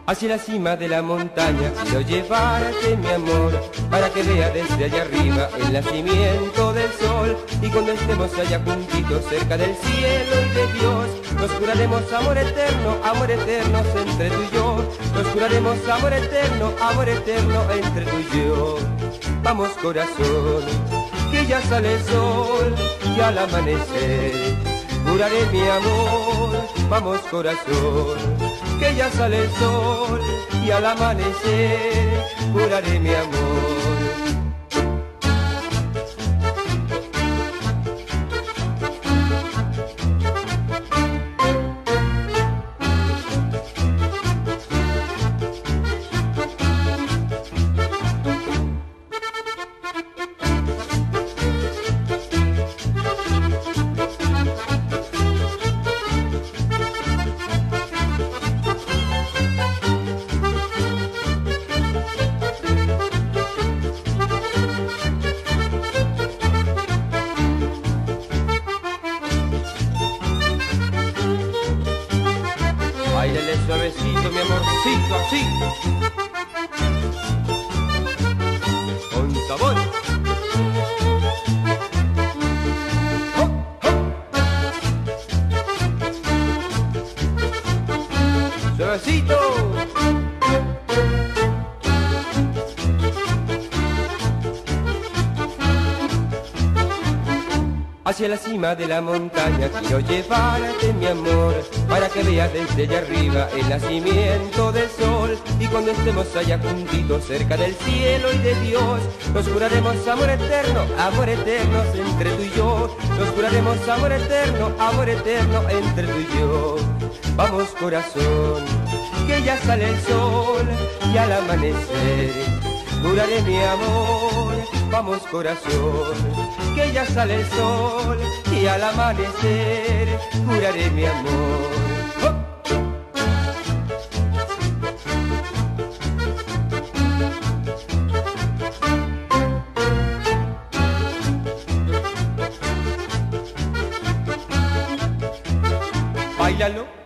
Hacia la cima de la montaña quiero llevarte, mi amor, para que veas desde allá arriba el nacimiento del sol. Y cuando estemos allá juntitos cerca del cielo y de Dios, nos juraremos amor eterno entre tú y yo. Nos juraremos amor eterno entre tú y yo. Vamos corazón, que ya sale el sol y al amanecer juraré mi amor. Vamos corazón, que ya sale el sol y al amanecer juraré mi amor. Báilale suavecito, mi amorcito, así, con sabor. ¡Oh, oh! Suavecito. Hacia la cima de la montaña quiero llevarte, mi amor, para que veas desde allá arriba el nacimiento del sol. Y cuando estemos allá juntitos cerca del cielo y de Dios, nos juraremos amor eterno entre tú y yo. Nos juraremos amor eterno entre tú y yo. Vamos corazón, que ya sale el sol y al amanecer juraré mi amor. Vamos corazón, que ya sale el sol y al amanecer juraré mi amor. ¡Oh! Báilalo.